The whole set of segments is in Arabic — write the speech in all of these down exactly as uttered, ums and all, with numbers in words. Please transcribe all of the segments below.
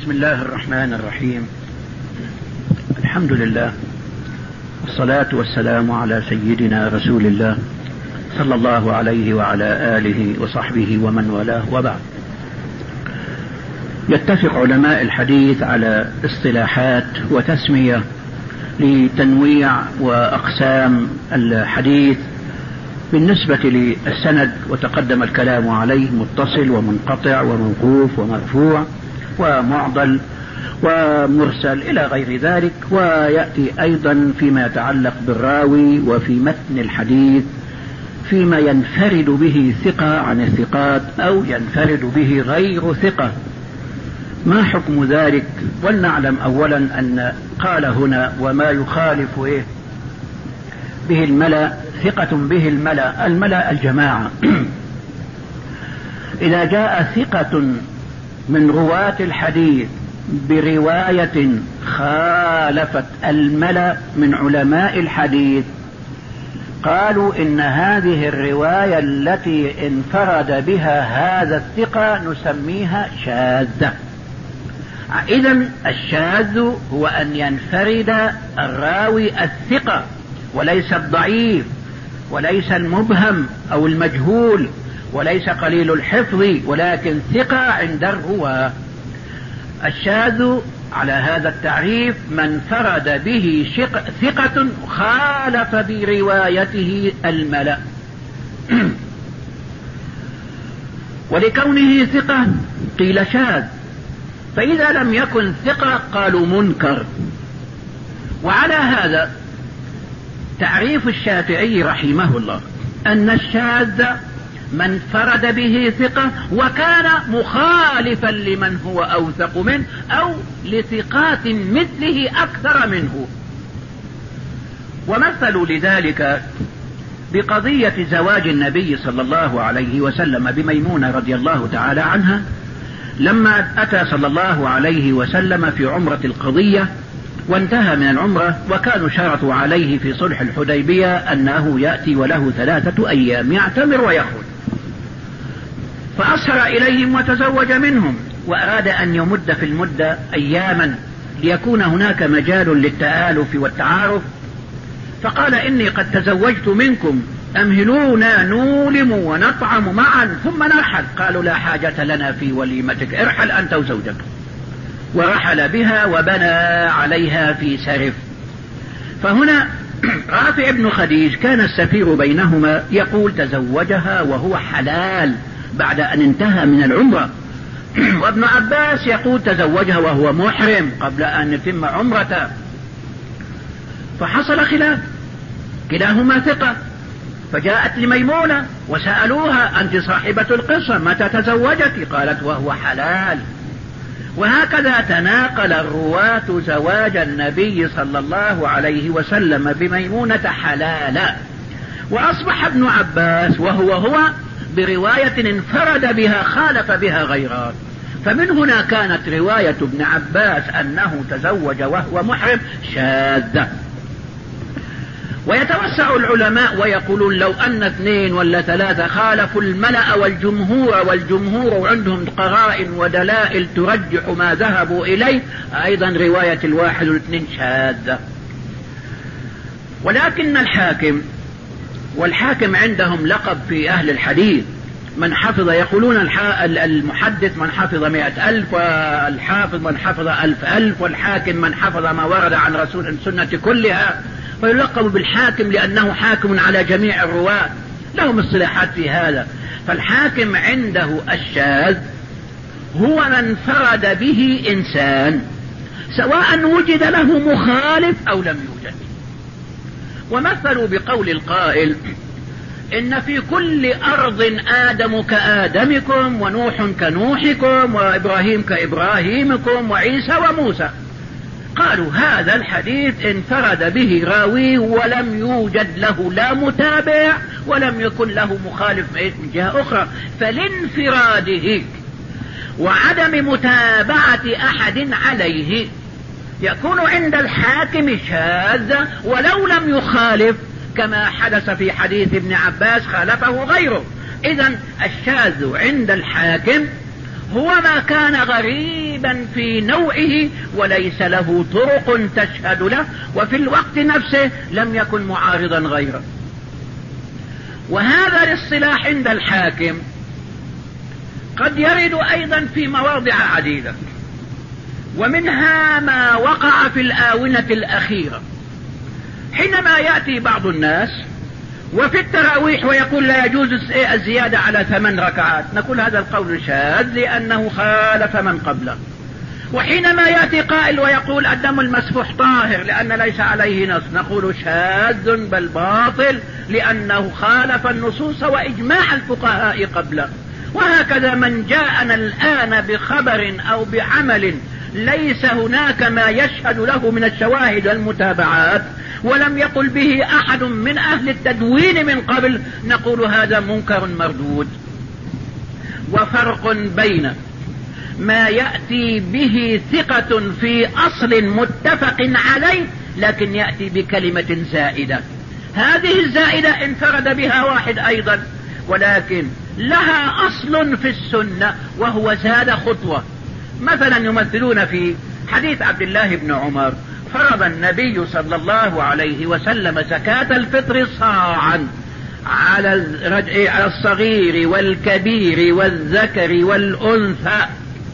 بسم الله الرحمن الرحيم. الحمد لله والصلاة والسلام على سيدنا رسول الله صلى الله عليه وعلى آله وصحبه ومن والاه، وبعد. يتفق علماء الحديث على اصطلاحات وتسمية لتنويع وأقسام الحديث بالنسبة للسند، وتقدم الكلام عليه متصل ومنقطع وموقوف ومرفوع ومعضل ومرسل إلى غير ذلك. ويأتي أيضا فيما يتعلق بالراوي وفي متن الحديث فيما ينفرد به ثقة عن الثقات أو ينفرد به غير ثقة، ما حكم ذلك؟ ولنعلم أولا أن قال هنا وما يخالف إيه به الملأ، ثقة به الملأ، الملأ الجماعة. إذا جاء ثقة من رواة الحديث برواية خالفت الملأ من علماء الحديث، قالوا إن هذه الرواية التي انفرد بها هذا الثقة نسميها شاذة. إذن الشاذ هو أن ينفرد الراوي الثقة وليس الضعيف وليس المبهم أو المجهول وليس قليل الحفظ، ولكن ثقة عند الرواة. الشاذ على هذا التعريف من فرد به ثقة خالف بروايته الملأ. ولكونه ثقة قيل شاذ، فإذا لم يكن ثقة قالوا منكر. وعلى هذا تعريف الشافعي رحمه الله أن الشاذ من فرد به ثقة وكان مخالفا لمن هو أوثق منه أو لثقات مثله أكثر منه. ومثلوا لذلك بقضية زواج النبي صلى الله عليه وسلم بميمونة رضي الله تعالى عنها، لما أتى صلى الله عليه وسلم في عمرة القضية وانتهى من العمرة، وكانوا شرطوا عليه في صلح الحديبية أنه يأتي وله ثلاثة أيام يعتمر ويخرج، فأسر إليهم وتزوج منهم، وأراد أن يمد في المدة أياما ليكون هناك مجال للتآلف والتعارف، فقال إني قد تزوجت منكم أمهلونا نولم ونطعم معا ثم نرحل. قالوا لا حاجة لنا في وليمتك، ارحل أنت وزوجك. ورحل بها وبنى عليها في سرف. فهنا رافع بن خديج كان السفير بينهما يقول تزوجها وهو حلال بعد أن انتهى من العمرة، وابن عباس يقول تزوجها وهو محرم قبل أن يتم عمرته. فحصل خلاف، كلاهما ثقة. فجاءت لميمونة وسألوها أنت صاحبة القصة متى تزوجت؟ قالت وهو حلال. وهكذا تناقل الرواة زواج النبي صلى الله عليه وسلم بميمونة حلالا. وأصبح ابن عباس وهو هو برواية انفرد بها خالف بها غيره، فمن هنا كانت رواية ابن عباس أنه تزوج وهو محرم شاذة. ويتوسع العلماء ويقولون لو أن اثنين ولا ثلاثة خالفوا الملأ والجمهور والجمهور عندهم قرائن ودلائل ترجح ما ذهبوا إليه، أيضا رواية الواحد والاثنين شاذة. ولكن الحاكم، والحاكم عندهم لقب في أهل الحديث، من حفظ، يقولون المحدث من حفظ مئة ألف، والحافظ من حفظ ألف ألف، والحاكم من حفظ ما ورد عن رسول السنة كلها، ويلقب بالحاكم لأنه حاكم على جميع الرواة، لهم اصطلاحات في هذا. فالحاكم عنده الشاذ هو من فرد به إنسان سواء وجد له مخالف أو لم يوجد. ومثلوا بقول القائل إن في كل أرض آدم كآدمكم ونوح كنوحكم وإبراهيم كإبراهيمكم وعيسى وموسى. قالوا هذا الحديث انفرد به راوي ولم يوجد له لا متابع ولم يكن له مخالف من جهة أخرى، فلانفراده وعدم متابعة أحد عليه يكون عند الحاكم شاذ ولو لم يخالف، كما حدث في حديث ابن عباس خالفه غيره. إذن الشاذ عند الحاكم هو ما كان غريبا في نوعه وليس له طرق تشهد له، وفي الوقت نفسه لم يكن معارضا غيره. وهذا الاصطلاح عند الحاكم قد يرد أيضا في مواضع عديدة، ومنها ما وقع في الآونة الأخيرة حينما يأتي بعض الناس وفي التراويح ويقول لا يجوز الزيادة على ثمان ركعات، نقول هذا القول شاذ لأنه خالف من قبله. وحينما يأتي قائل ويقول الدم المسفوح طاهر لأن ليس عليه نص، نقول شاذ بل باطل لأنه خالف النصوص وإجماع الفقهاء قبله. وهكذا من جاءنا الآن بخبر أو بعمل ليس هناك ما يشهد له من الشواهد والمتابعات ولم يقل به أحد من أهل التدوين من قبل، نقول هذا منكر مردود. وفرق بين ما يأتي به ثقة في أصل متفق عليه لكن يأتي بكلمة زائدة، هذه الزائدة انفرد بها واحد أيضا ولكن لها أصل في السنة وهو زاد خطوة. مثلا يمثلون في حديث عبد الله بن عمر فرض النبي صلى الله عليه وسلم زكاة الفطر صاعا على الصغير والكبير والذكر والأنثى،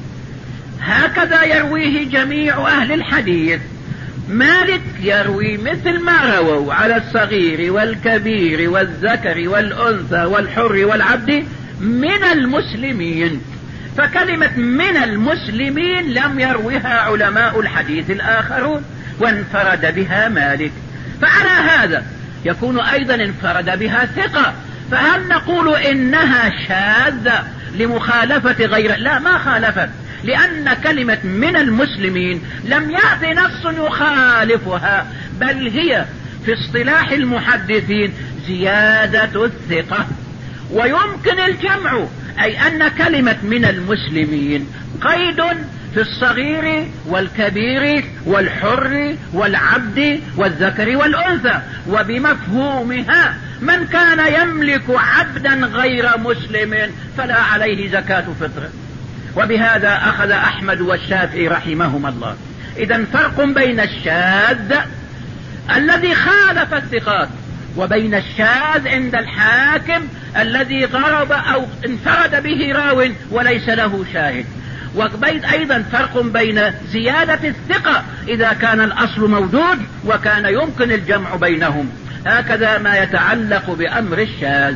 هكذا يرويه جميع أهل الحديث. مالك يروي مثل ما رووا على الصغير والكبير والذكر والأنثى والحر والعبد من المسلمين، فكلمة من المسلمين لم يروها علماء الحديث الآخرون وانفرد بها مالك، فعلى هذا يكون أيضا انفرد بها ثقة، فهل نقول إنها شاذة لمخالفة غيره؟ لا، ما خالفت، لأن كلمة من المسلمين لم يأتي نص يخالفها، بل هي في اصطلاح المحدثين زيادة الثقة. ويمكن الجمع، أي أن كلمة من المسلمين قيد في الصغير والكبير والحر والعبد والذكر والأنثى، وبمفهومها من كان يملك عبدا غير مسلم فلا عليه زكاة فطر. وبهذا أخذ أحمد والشافعي رحمهما الله. إذن فرق بين الشاذ الذي خالف الثقات وبين الشاذ عند الحاكم الذي غرب أو انفرد به راو وليس له شاهد. وبين أيضا فرق بين زيادة الثقة إذا كان الأصل موجود وكان يمكن الجمع بينهم. هكذا ما يتعلق بأمر الشاذ.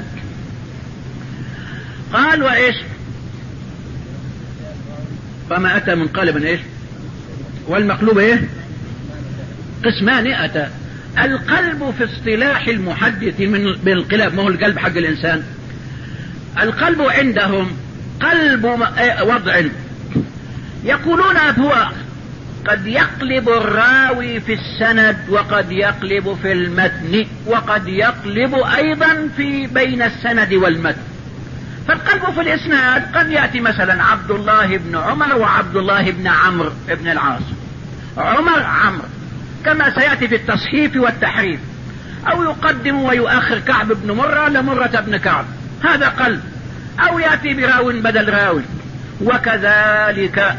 قال وإيش فما أتى من قالب إيش والمقلوب إيه قسمان أتى. القلب في اصطلاح المحدث من بالقلب، ما هو القلب حق الإنسان. القلب عندهم قلب وضع، يقولون هو قد يقلب الراوي في السند وقد يقلب في المتن وقد يقلب أيضا في بين السند والمتن. فالقلب في الإسناد قد يأتي مثلا عبد الله بن عمر وعبد الله بن عمرو بن العاص، عمر عمرو، كما سيأتي في التصحيف والتحريف، أو يقدم ويؤخر كعب بن مرة لمرة بن كعب، هذا قلب، أو يأتي براو بدل راوي. وكذلك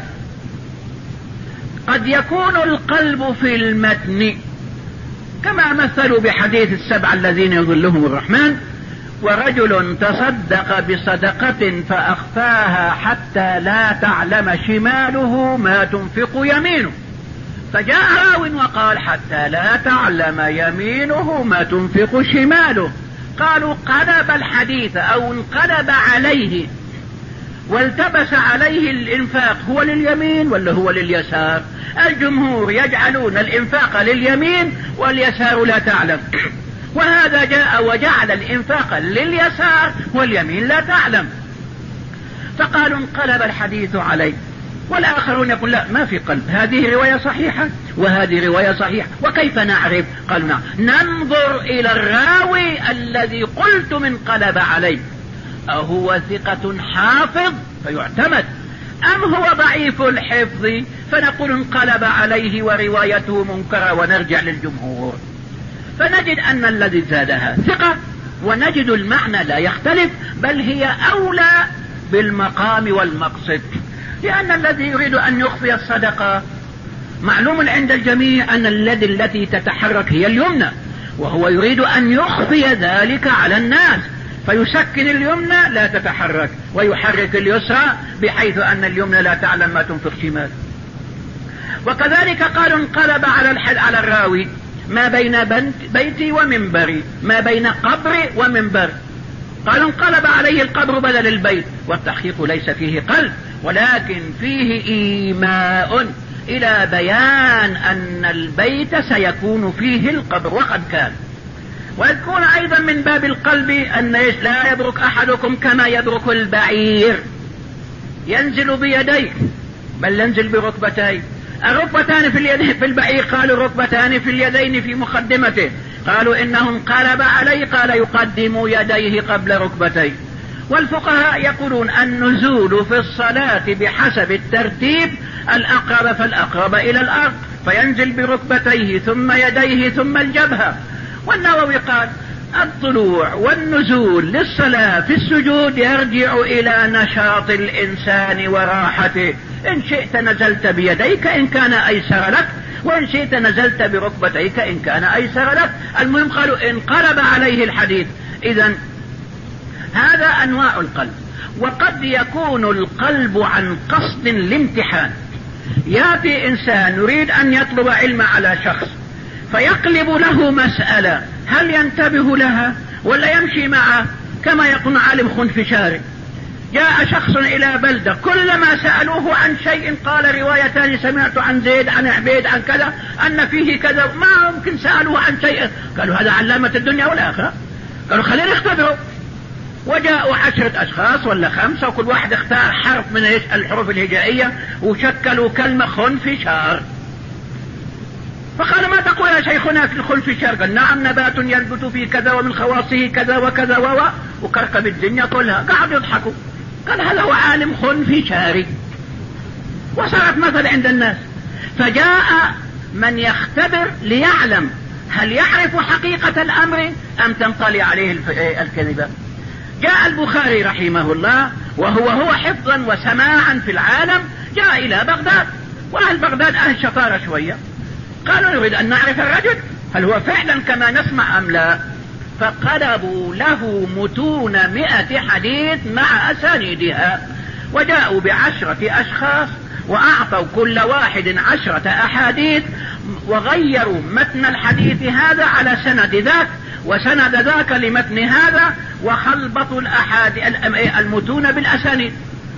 قد يكون القلب في المتن كما مثلوا بحديث السبع الذين يظلهم الرحمن: ورجل تصدق بصدقة فأخفاها حتى لا تعلم شماله ما تنفق يمينه، فجاء راو وقال حتى لا تعلم يمينه ما تنفق شماله، قالوا قلب الحديث أو انقلب عليه والتبس عليه الإنفاق، هو لليمين ولا هو لليسار؟ الجمهور يجعلون الإنفاق لليمين واليسار لا تعلم، وهذا جاء وجعل الإنفاق لليسار واليمين لا تعلم، فقالوا انقلب الحديث عليه. والآخرون يقول لا، ما في قلب، هذه رواية صحيحة وهذه رواية صحيحة. وكيف نعرف؟ قالوا نعم، ننظر إلى الراوي الذي قلت من قلب عليه، أهو ثقة حافظ فيعتمد أم هو ضعيف الحفظ فنقول انقلب عليه وروايته منكرة ونرجع للجمهور. فنجد أن الذي زادها ثقة، ونجد المعنى لا يختلف، بل هي أولى بالمقام والمقصد. لأن الذي يريد أن يخفي الصدقة معلوم عند الجميع أن اليد التي تتحرك هي اليمنى، وهو يريد أن يخفي ذلك على الناس فيسكن اليمنى لا تتحرك ويحرك اليسرى بحيث أن اليمنى لا تعلم ما تنفق شمال. وكذلك قالوا انقلب على الحد على الراوي ما بين بيتي ومنبري، ما بين قبري ومنبر. قالوا انقلب عليه القبر بدل البيت، والتحقيق ليس فيه قلب ولكن فيه إيماء إلى بيان أن البيت سيكون فيه القبر وقد كان. ويكون أيضا من باب القلب أن لا يبرك أحدكم كما يبرك البعير، ينزل بيديه بل ينزل بركبتيه. الركبتان في اليدين في البعير، قالوا الركبتان في اليدين في مقدمته، قالوا إنه انقلب عليه قال يقدم يديه قبل ركبتيه. والفقهاء يقولون النزول في الصلاة بحسب الترتيب، الأقرب فالأقرب إلى الأرض، فينزل بركبتيه ثم يديه ثم الجبهة. والنووي قال الطلوع والنزول للصلاة في السجود يرجع إلى نشاط الإنسان وراحته، إن شئت نزلت بيديك إن كان أيسر لك، وإن شئت نزلت بركبتيك إن كان أيسر لك. المهم قالوا انقلب عليه الحديث. إذن هذا أنواع القلب. وقد يكون القلب عن قصد الامتحان، يأتي إنسان يريد أن يطلب علم على شخص فيقلب له مسألة، هل ينتبه لها ولا يمشي معه كما يكون عالم خنفشاري. جاء شخص إلى بلدة كلما سألوه عن شيء قال روايتان سمعت عن زيد عن عبيد عن كذا أن فيه كذا، ما ممكن سألوه عن شيء. قالوا هذا علامة الدنيا والآخرة، قالوا خلينا نختبره. وجاءوا عشرة أشخاص ولا خمسة وكل واحد اختار حرف من الحروف الهجائية وشكلوا كلمة خنفشار. فقال ما تقول يا شيخنا في الخنفشار؟ قال نعم نبات ينبت في كذا ومن خواصه كذا وكذا و وكركب الدنيا كلها. قعدوا يضحكوا. قال هذا هو عالم خنفشاري، وصارت مثل عند الناس. فجاء من يختبر ليعلم هل يعرف حقيقة الأمر أم تنطلي عليه الكذبة. جاء البخاري رحمه الله وهو هو حفظا وسماعا في العالم، جاء إلى بغداد، وأهل بغداد أهل شطارة شوية، قالوا نريد أن نعرف الرجل هل هو فعلا كما نسمع أم لا. فقلبوا له متون مئة حديث مع أسانيدها، وجاءوا بعشرة أشخاص وأعطوا كل واحد عشرة أحاديث، وغيروا متن الحديث هذا على سند ذاك وسند ذاك لمتن هذا، وخلبطوا الأحاديث المتون بالأسانيد.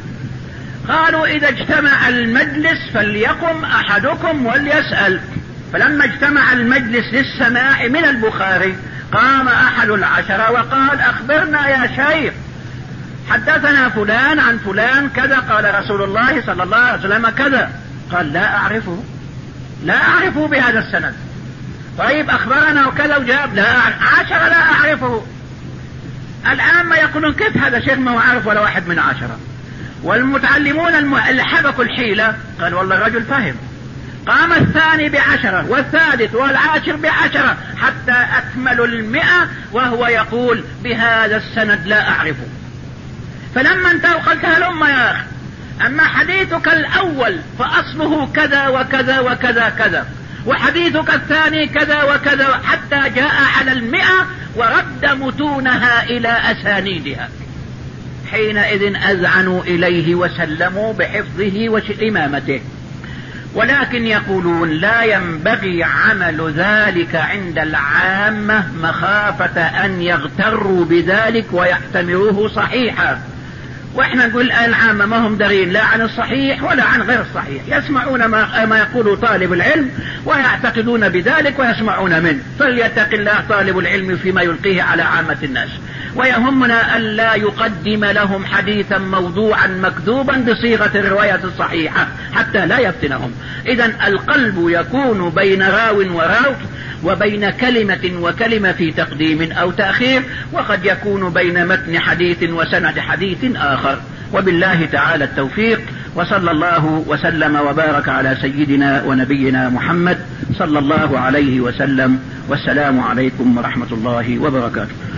قالوا إذا اجتمع المجلس فليقم أحدكم وليسأل. فلما اجتمع المجلس للسماع من البخاري قام أحد العشرة وقال أخبرنا يا شيخ، حدثنا فلان عن فلان كذا قال رسول الله صلى الله عليه وسلم كذا. قال لا أعرفه، لا أعرفه بهذا السند. طيب أخبرنا وكذا وجاب لا عشرة لا أعرفه. الآن ما يقولون كيف هذا شيخ ما هو عارف ولا واحد من عشرة. والمتعلمون اللي حبكوا الحيلة قال والله الرجل فهم. قام الثاني بعشرة والثالث والعاشر بعشرة حتى أكملوا المئة وهو يقول بهذا السند لا أعرفه. فلما انتهوا قلت هلم يا أخي، أما حديثك الأول فأصله كذا وكذا وكذا كذا، وحديثك الثاني كذا وكذا، حتى جاء على المئة ورد متونها إلى أسانيدها. حينئذ أذعنوا إليه وسلموا بحفظه وإمامته. ولكن يقولون لا ينبغي عمل ذلك عند العامة مخافة أن يغتروا بذلك ويحتمروه صحيحا. واحنا نقول العامة ما هم دارين لا عن الصحيح ولا عن غير الصحيح، يسمعون ما, ما يقول طالب العلم ويعتقدون بذلك ويسمعون منه. فليتق الله طالب العلم فيما يلقيه على عامة الناس. ويهمنا ألا يقدم لهم حديثا موضوعا مكذوبا بصيغة الرواية الصحيحة حتى لا يفتنهم. إذن القلب يكون بين راو وراو، وبين كلمة وكلمة في تقديم أو تأخير، وقد يكون بين متن حديث وسند حديث آخر. وبالله تعالى التوفيق، وصلى الله وسلم وبارك على سيدنا ونبينا محمد صلى الله عليه وسلم. والسلام عليكم ورحمة الله وبركاته.